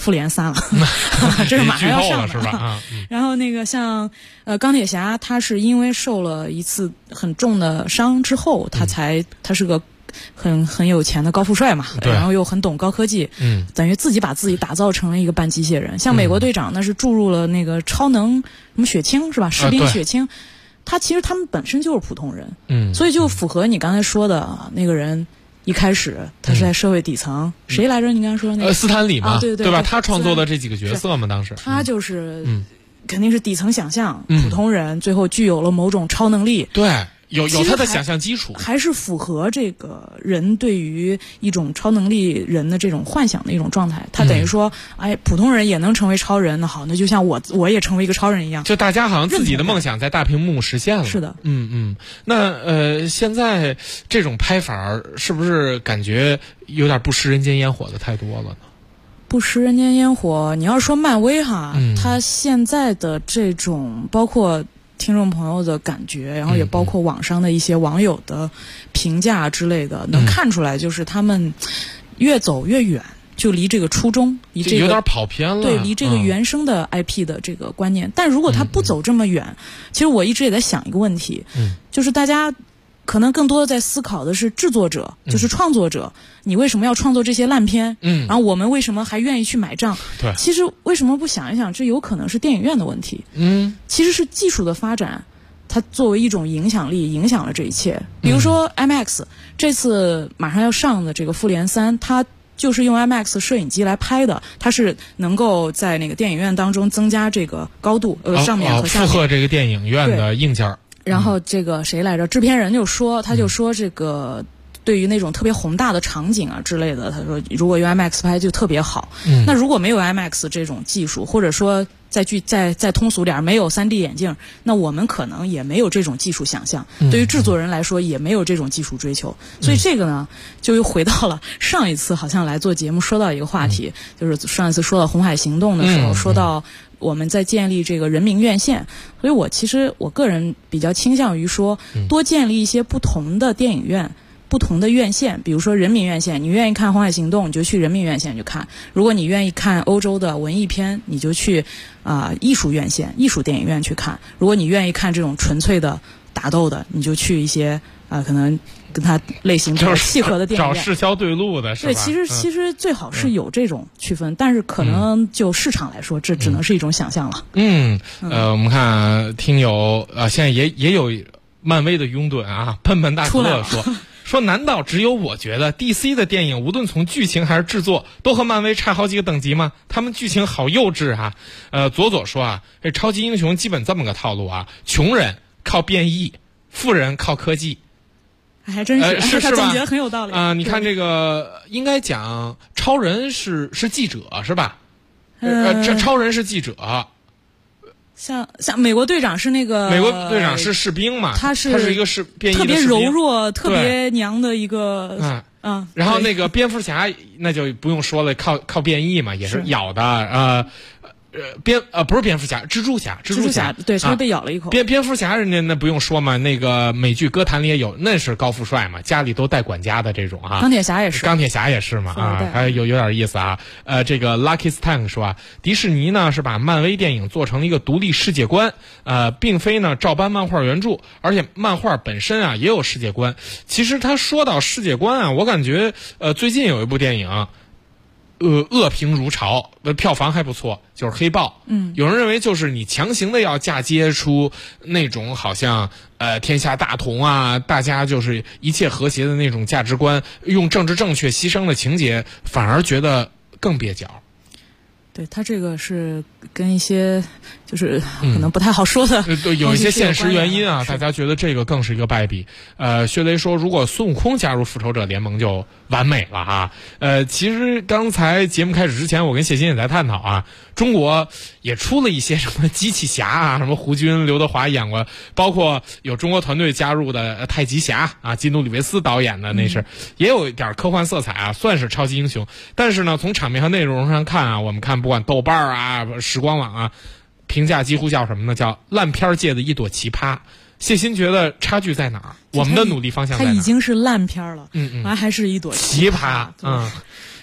复联3了，这是马上要上了是吧？ 然后那个像钢铁侠，他是因为受了一次很重的伤之后，他是个很有钱的高富帅嘛，然后又很懂高科技，等于自己把自己打造成了一个半机械人。像美国队长那是注入了那个超能什么血清是吧？士兵血清，其实他们本身就是普通人，所以就符合你刚才说的那个人。一开始他是在社会底层，谁来着？你刚才说那个斯坦李嘛， 对吧？他创作的这几个角色嘛，当时他就是肯定是底层想象，普通人最后具有了某种超能力， 对。有他的想象基础， 还是符合这个人对于一种超能力人的这种幻想的一种状态。他等于说，普通人也能成为超人，那好，那就像我也成为一个超人一样。 就大家好像自己的梦想在大屏幕实现了。 是的， 那现在这种拍法是不是感觉有点不食人间烟火的太多了呢？ 不食人间烟火，你要说漫威哈，他现在的这种包括。听众朋友的感觉，然后也包括网上的一些网友的评价之类的，能看出来就是他们越走越远，就离这个初衷，离这个有点跑偏了。 对，离这个原生的 IP 的这个观念。但如果他不走这么远，其实我一直也在想一个问题，就是大家可能更多的在思考的是制作者，就是创作者，你为什么要创作这些烂片？然后我们为什么还愿意去买账？ 对， 其实为什么不想一想，这有可能是电影院的问题。其实是技术的发展，它作为一种影响力，影响了这一切。比如说 IMAX 这次马上要上的这个复联3，它就是用 IMAX 摄影机来拍的，它是能够在那个电影院当中增加这个高度，上面和下面负荷这个电影院的硬件。 然后这个谁来着？制片人就说，他就说这个对于那种特别宏大的场景啊之类的，他说如果用 IMAX 拍就特别好。那如果没有 IMAX 这种技术，或者说再通俗点，没有 3D 眼镜，那我们可能也没有这种技术想象。对于制作人来说，也没有这种技术追求。所以这个呢，就又回到了上一次好像来做节目说到一个话题，就是上一次说到红海行动的时候，说到我们在建立这个人民院线。所以我个人比较倾向于说，多建立一些不同的电影院。不同的院线，比如说人民院线，你愿意看《红海行动》，你就去人民院线去看；如果你愿意看欧洲的文艺片，你就去艺术院线、艺术电影院去看；如果你愿意看这种纯粹的打斗的，你就去一些可能跟它类型比较契合的电影院。 找市销对路的是吧？ 对，其实最好是有这种区分，但是可能就市场来说，这只能是一种想象了。 我们看听友现在也有漫威的拥趸啊，喷喷大哥说难道只有我觉得 DC 的电影无论从剧情还是制作都和漫威差好几个等级吗？他们剧情好幼稚啊。左说这超级英雄基本这么个套路啊，穷人靠变异，富人靠科技。 还真是他总结得很有道理你看这个应该讲超人是记者是吧？这超人是记者。 像美国队长是那个， 美国队长是士兵嘛，他是一个变异的特别柔弱、特别娘的一个然后那个蝙蝠侠那就不用说了，靠变异嘛，也是咬的不是蝙蝠侠，蜘蛛侠， 对，他被咬了一口。 蝙蝠侠人家那不用说嘛，那个美剧歌坛里也有，那是高富帅嘛，家里都带管家的这种啊。 钢铁侠也是嘛还有点意思啊。这个 Lucky Stank 说迪士尼呢是把漫威电影做成了一个独立世界观，并非呢照搬漫画原著，而且漫画本身也有世界观。其实他说到世界观我感觉最近有一部电影。恶评如潮，票房还不错，就是黑豹。有人认为就是你强行的要嫁接出那种好像天下大同啊，大家就是一切和谐的那种价值观，用政治正确牺牲的情节，反而觉得更蹩脚。 对，他这个是跟一些就是可能不太好说的， 有一些现实原因大家觉得这个更是一个败笔。薛雷说，如果孙悟空加入复仇者联盟就完美了哈。其实刚才节目开始之前，我跟谢鑫也在探讨中国也出了一些什么机器侠什么胡军、刘德华演过，包括有中国团队加入的太极侠基努里维斯导演的，那是也有一点科幻色彩算是超级英雄。但是呢，从场面和内容上看我们看不管豆瓣时光网评价几乎叫什么呢？叫烂片界的一朵奇葩。谢鑫觉得差距在哪儿？我们的努力方向在哪儿？ 它已经是烂片了，还是一朵奇葩。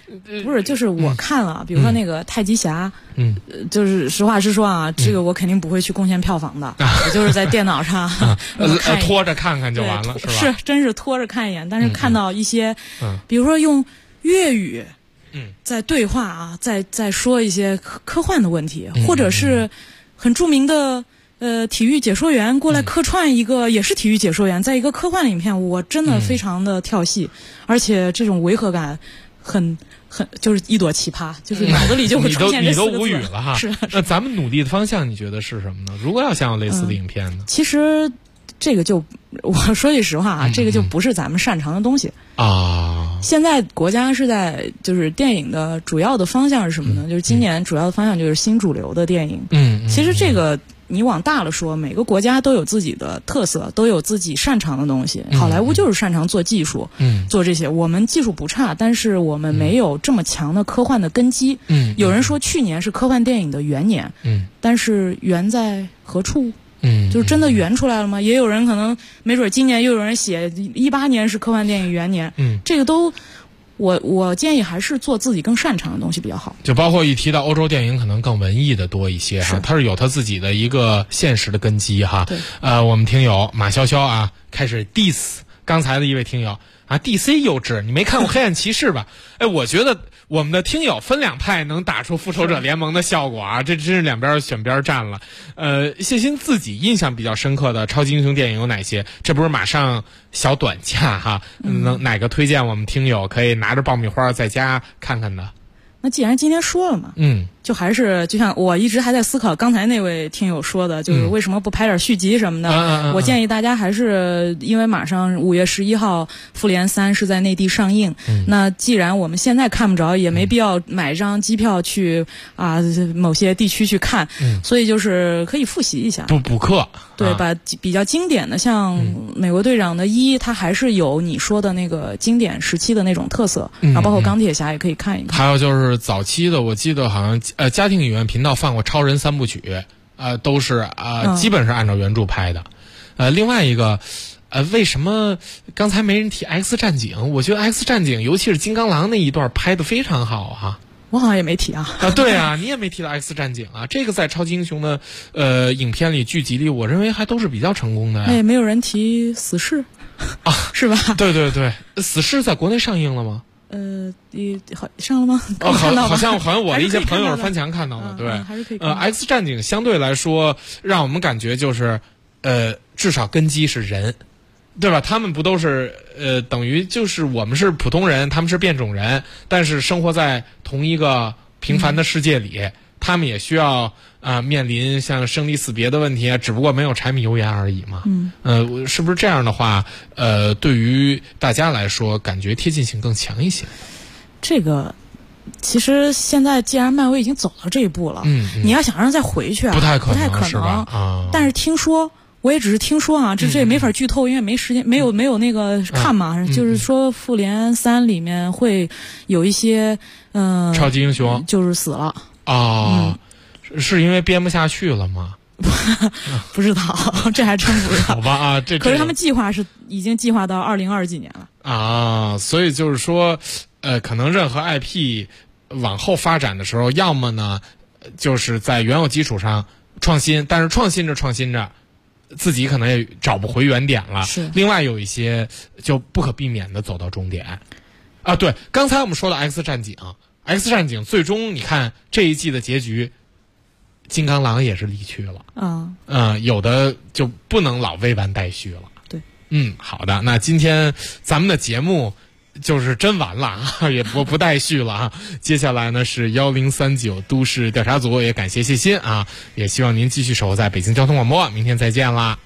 不是，就是我看了，比如说那个太极侠，就是实话实说啊，这个我肯定不会去贡献票房的，我就是在电脑上拖着看看就完了，是吧？ 是，真是拖着看一眼，但是看到一些，比如说用粤语，在对话啊，在说一些科幻的问题，或者是很著名的。体育解说员过来客串一个，也是体育解说员，在一个科幻的影片，我真的非常的跳戏，而且这种违和感很就是一朵奇葩，就是脑子里就会出现这四个字。 你都无语了哈。 是。 那咱们努力的方向，你觉得是什么呢？如果要想有类似的影片呢？ 其实这个就我说句实话啊，这个就不是咱们擅长的东西啊。 现在国家是在就是电影的主要的方向是什么呢？就是今年主要的方向就是新主流的电影。其实这个。你往大了说，每个国家都有自己的特色，都有自己擅长的东西。好莱坞就是擅长做技术，做这些。我们技术不差，但是我们没有这么强的科幻的根基。有人说去年是科幻电影的元年，但是元在何处？就是真的元出来了吗？也有人可能没准今年又有人写18年是科幻电影元年，这个都。我建议还是做自己更擅长的东西比较好， 就包括一提到欧洲电影，可能更文艺的多一些哈，它是有它自己的一个现实的根基哈。我们听友马潇潇啊，开始 diss 刚才的一位听友啊 ，DC 幼稚，你没看过《黑暗骑士》吧？哎，我觉得我们的听友分两派能打出复仇者联盟的效果啊，这真是两边选边站了。谢欣自己印象比较深刻的超级英雄电影有哪些？这不是马上小短假哈，哪个推荐我们听友可以拿着爆米花在家看看的？ 那既然今天说了嘛，就还是就像我一直还在思考刚才那位听友说的，就是为什么不拍点续集什么的。我建议大家还是因为马上5月11号《复联3》是在内地上映，那既然我们现在看不着，也没必要买张机票去某些地区去看，所以就是可以复习一下， 补课。 对，把比较经典的像美国队长的1，它还是有你说的那个经典时期的那种特色，然后包括钢铁侠也可以看一看。 还有就是早期的，我记得好像家庭影院频道放过超人3部曲，都是基本是按照原著拍的。另外一个为什么刚才没人提 X 战警？我觉得 X 战警尤其是金刚狼那一段拍得非常好哈。 我好像也没提啊。 对啊，你也没提到 X 战警啊。这个在超级英雄的影片里、剧集里，我认为还都是比较成功的。 没有人提死侍啊， 是吧？ 对对对，死侍在国内上映了吗？ 上了吗？ 好像我的一些朋友是翻墙看到的，对， 还是可以看到。 X 战警相对来说，让我们感觉就是至少根基是人。对吧？他们不都是等于就是我们是普通人，他们是变种人，但是生活在同一个平凡的世界里，他们也需要面临像生离死别的问题啊，只不过没有柴米油盐而已嘛。是不是这样的话，对于大家来说，感觉贴近性更强一些？ 这个其实现在既然漫威已经走到这一步了，你要想让再回去不太可能， 是吧？ 但是听说。我也只是听说啊，这也没法剧透，因为没时间，没有那个看嘛。就是说，复联3里面会有一些超级英雄就是死了是因为编不下去了吗？ 不知道，这还真不知道。 好吧可是他们计划是已经计划到2020几年了所以就是说，可能任何 IP 往后发展的时候，要么呢就是在原有基础上创新，但是创新着。自己可能也找不回原点了。 是。 另外有一些就不可避免的走到终点。对，刚才我们说的 X 战警最终你看这一季的结局，金刚狼也是离去了。有的就不能老未完待续了。 对。 好的，那今天咱们的节目就是真完了也不待续了接下来呢是1039都市调查组，也感谢谢欣也希望您继续守候在北京交通广播，明天再见啦。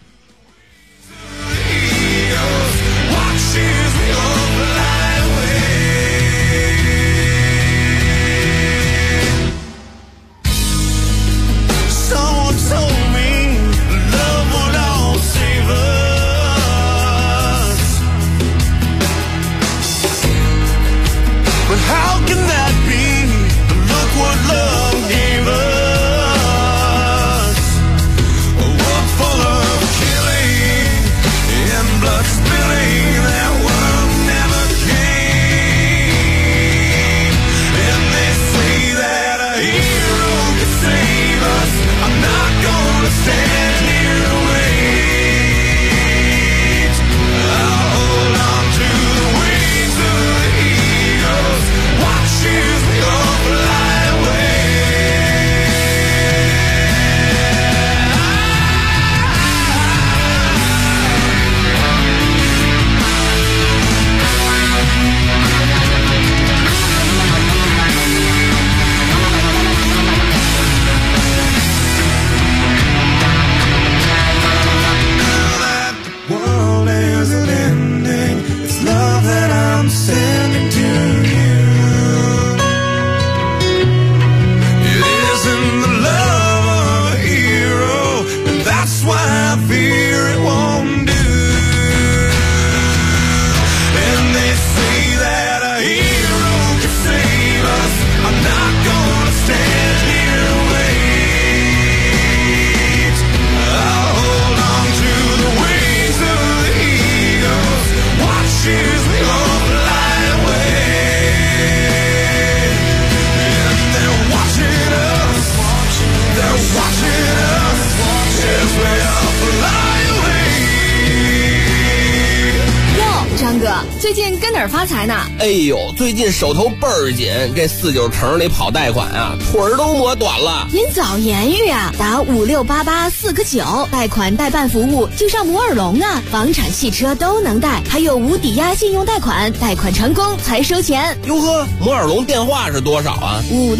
最近跟哪儿发财呢？ 哎呦，最近手头倍儿紧，这49城里跑贷款啊，腿儿都磨短了。 您早言语啊，打56884个9，贷款代办服务就上摩尔龙啊，房产、汽车都能贷，还有无抵押信用贷款，贷款成功才收钱。 哟呵，摩尔龙电话是多少啊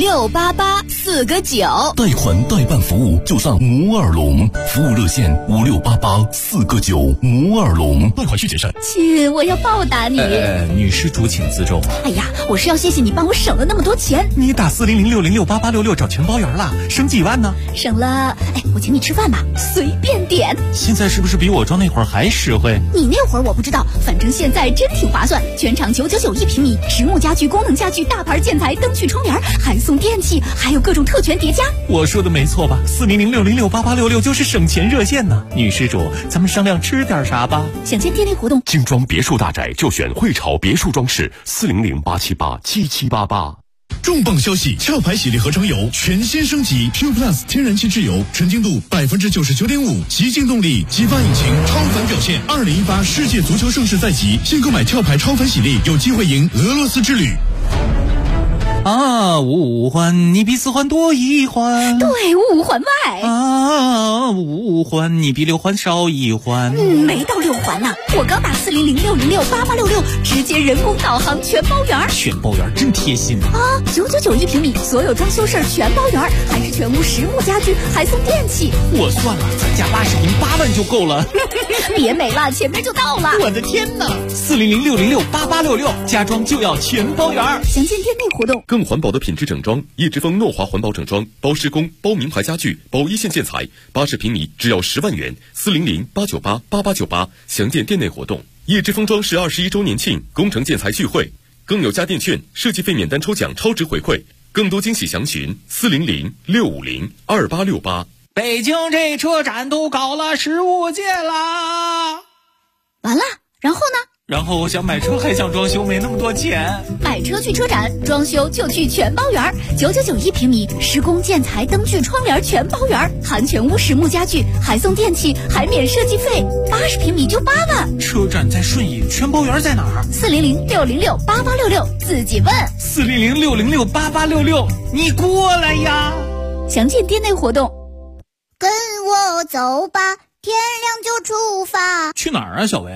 ？56884个9， 贷款代办服务就上摩尔龙，服务热线56884个9，摩尔龙，贷款需谨慎。 亲，我要报答你。 女施主请自重。 哎呀，我是要谢谢你帮我省了那么多钱。 你打40060688866找全包圆了，省几万呢？ 省了，我请你吃饭吧，随便点。 现在是不是比我装那会儿还实惠？ 你那会儿我不知道，反正现在真挺划算，全场999一平米，实木家具、功能家具、大牌建材、灯具、窗帘，还送电器，还有各种特权叠加。 我说的没错吧？40060688866就是省钱热线呢。女施主，咱们商量吃点啥吧？ 想见店内活动， 精装别墅大宅就选汇潮别墅装饰，400-878-7788。 重磅消息！壳牌洗涤合成油全新升级 Pure Plus 天然气质油，纯净度99.5%，极净动力，激发引擎，超凡表现。2018世界足球盛世在即，现购买壳牌超凡洗涤，有机会赢俄罗斯之旅。 啊，五环你比4环多1环， 对，5环外。 啊，5环你比6环少1环。 没到6环呢，我刚打40060688866，直接人工导航全包圆。 全包圆真贴心啊！999一平米，所有装修事儿全包圆，还是全屋实木家具，还送电器。 我算了，咱家80平8万就够了。 别美了，前面就到了。 我的天哪！40060688866，家装就要全包圆。 详见店内活动。 更环保的品质整装，叶之峰诺华环保整装，包施工、包名牌家具、包一线建材，80平米只要10万元，400-898-8898，详见店内活动。叶之峰装饰21周年庆工程建材聚会，更有家电券、设计费免单抽奖超值回馈，更多惊喜详询400-650-2868。 北京这车展都搞了15届啦！ 完了，然后呢？ 然后我想买车还想装修，没那么多钱。 买车去车展，装修就去全包圆，999一平米，施工建材、灯具、窗帘全包圆，含全屋实木家具，还送电器，还免设计费，80平米就8万。 车展在顺义，全包圆在哪儿 ？400-606-8866，自己问。 400-606-8866，你过来呀！ 详见店内活动。 跟我走吧，天亮就出发。 去哪儿啊，小薇？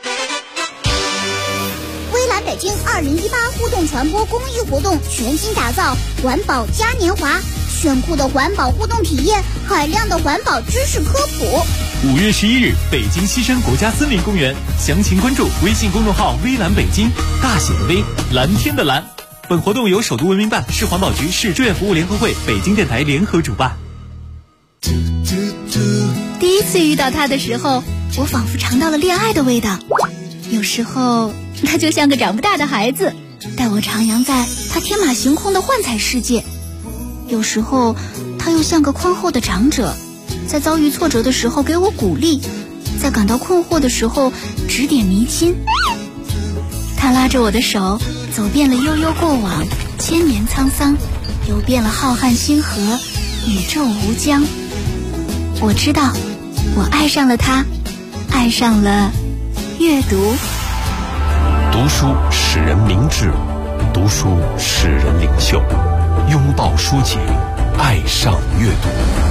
微蓝北京2018互动传播公益活动全新打造环保嘉年华，炫酷的环保互动体验，海量的环保知识科普。 5月11日，北京西山国家森林公园，详情关注微信公众号微蓝北京，大写的微，蓝天的蓝。本活动由首都文明办、市环保局、市志愿服务联合会、北京电台联合主办。 第一次遇到他的时候，我仿佛尝到了恋爱的味道。有时候他就像个长不大的孩子，带我徜徉在他天马行空的幻彩世界。有时候他又像个宽厚的长者，在遭遇挫折的时候给我鼓励，在感到困惑的时候指点迷津。他拉着我的手，走遍了悠悠过往，千年沧桑，游遍了浩瀚星河，宇宙无疆。我知道，我爱上了他，爱上了阅读。 读书使人明智，读书使人领袖，拥抱书籍，爱上阅读。